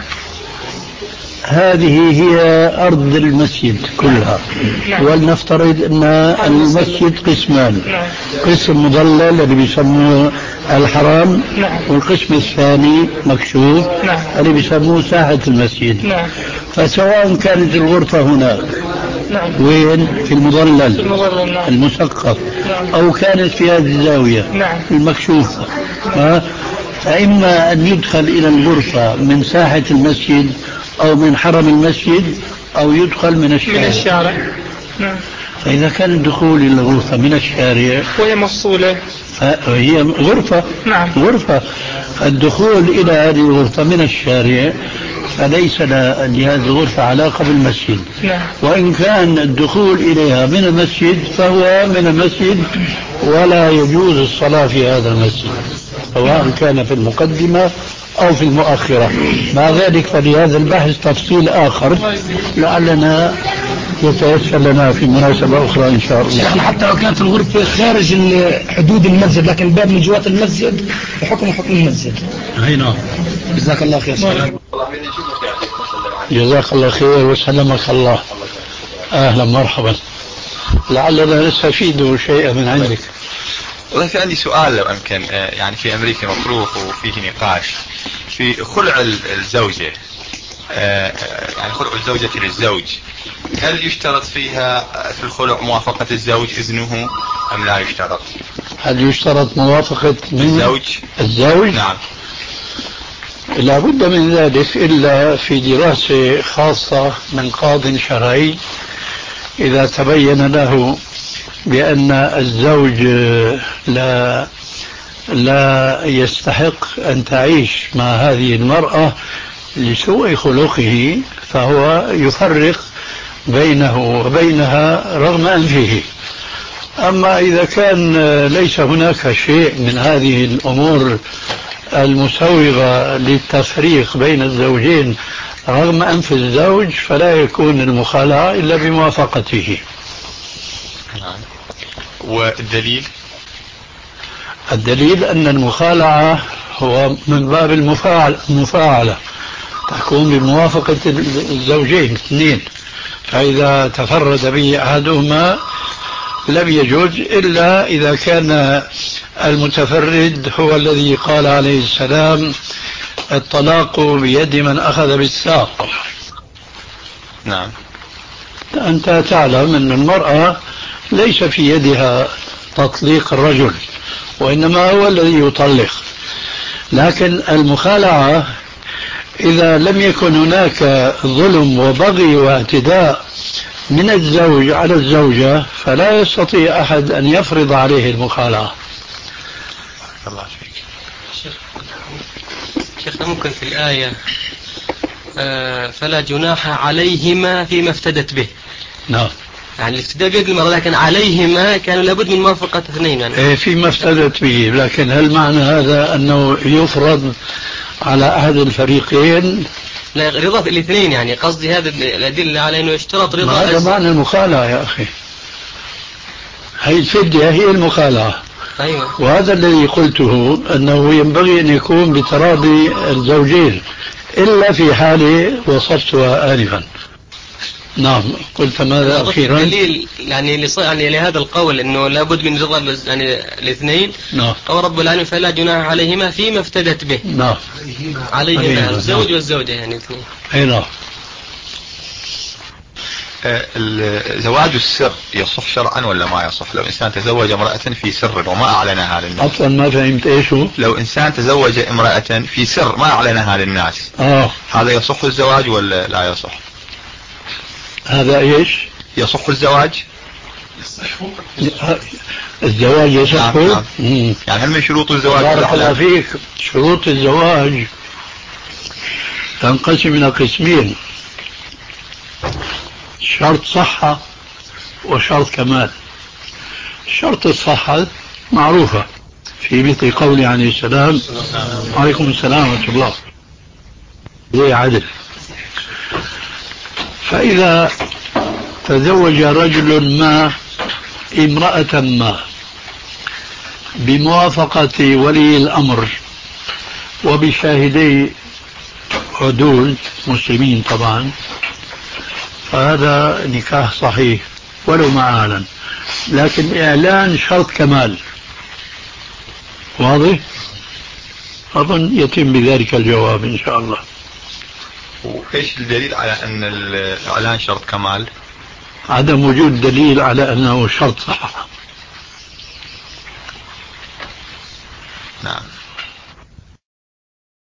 هذه هي أرض المسجد كلها. نعم. ولنفترض أن المسجد قسمان. نعم. قسم مضلل اللي بيسموه الحرام. نعم. والقسم الثاني مكشوف. نعم. اللي بيسموه ساحة المسجد. نعم. فسواء كانت الغرفة هناك نعم. وين في المضلل, في المضلل. نعم. المثقف. نعم. أو كانت في هذه الزاوية. نعم. المكشوفة. ها؟ فإما أن يدخل إلى الغرفة من ساحة المسجد أو من حرم المسجد أو يدخل من الشارع. من الشارع. نعم. فإذا كان الدخول إلى الغرفة من الشارع وهي مفصولة فهي غرفة. نعم. غرفة. الدخول إلى هذه الغرفة من الشارع فليس لهذه الغرفة علاقة بالمسجد. نعم. وإن كان الدخول إليها من المسجد فهو من المسجد ولا يجوز الصلاة في هذا المسجد سواء كان في المقدمة أو في المؤخرة. مع ذلك فلهذا البحث تفصيل آخر لعلنا يتيسر لنا في مناسبة أخرى إن شاء الله. يعني حتى لو كانت الغرفة خارج حدود المسجد لكن الباب من جوات المسجد بحكم حكم المسجد. أي نعم. جزاك الله خير. جزاك الله خير وسلمك الله. أهلا مرحبا. لعلنا نستفيد شيئا من عندك. والله في عندي سؤال لو أمكن. يعني في أمريكا مطروح وفيه نقاش في خلع الزوجة يعني خلع الزوجة للزوج هل يشترط فيها في الخلع موافقة الزوج إذنه أم لا يشترط؟ هل يشترط موافقة من الزوج؟ الزوج؟ نعم. لا بد من ذلك إلا في دراسة خاصة من قاض شرعي إذا تبين له بأن الزوج لا لا يستحق أن تعيش مع هذه المرأة لسوء خلقه فهو يفرق بينه وبينها رغم أنفه. أما إذا كان ليس هناك شيء من هذه الأمور المسوغة للتفريق بين الزوجين رغم أنف الزوج فلا يكون المخالعة إلا بموافقته. والدليل؟ الدليل أن المخالعة هو من باب المفاعلة تكون بموافقة الزوجين اثنين فإذا تفرد به أحدهما لم يجوز إلا إذا كان المتفرد هو الذي قال عليه السلام الطلاق بيد من أخذ بالساق. نعم. أنت تعلم أن المرأة ليس في يدها تطليق الرجل، وإنما هو الذي يطلق. لكن المخالعة إذا لم يكن هناك ظلم وبغي واعتداء من الزوج على الزوجة فلا يستطيع أحد أن يفرض عليه المخالعة. الله فيك. شيخنا ممكن في الآية آه فلا جناح عليهما فيما افتدت به. نعم. يعني الافتداء بيد المرأة، لكن عليهما كانوا لابد من موافقة اثنين يعني. إيه فيما افتدت به، لكن هل معنى هذا أنه يفرض على أحد الفريقين؟ لا، رضا في الاثنين يعني. قصدي هذا الأدلة على أنه يشترط رضا. هذا معنى المخالعة يا أخي. هي الفدية هي المخالعة. أيوة. وهذا الذي قلته أنه ينبغي أن يكون بتراضي الزوجين إلا في حالة وصفتها آنفا. نعم. قلت ماذا أخيرا؟ دليل يعني يعني لهذا القول أنه لابد من رضا يعني الاثنين. نعم. قول رب العالمين فلا جناح عليهما فيما افتدت به. نعم. عليهما الزوج والزوجة يعني الاثنين. أي نعم. زواج السر يصح شرعا ولا ما يصح؟ لو إنسان تزوج امرأة في سر وما أعلنها للناس. أصلا ما فهمت إيش هو؟ لو إنسان تزوج امرأة في سر ما أعلنها للناس. آه. هذا يصح الزواج ولا لا يصح؟ هذا إيش؟ يصح الزواج؟ الزواج يصح؟ نعم. نعم. يعني هل من شروط الزواج؟ بارك الله فيك. شروط الزواج تنقسم إلى قسمين: شرط صحة وشرط كمال. شرط الصحة معروفة في مثل قوله عليه السلام: عليكم السلام ورحمة الله، زي عدل. فإذا تزوج رجل ما امرأة ما بموافقة ولي الأمر وبشاهدي عدول مسلمين طبعا، فهذا نكاح صحيح ولو ما أعلن، لكن إعلان شرط كمال. واضح؟ أظن يتم بذلك الجواب إن شاء الله. وإيش الدليل على أن الإعلان شرط كمال؟ عدم وجود دليل على أنه شرط صحة. نعم.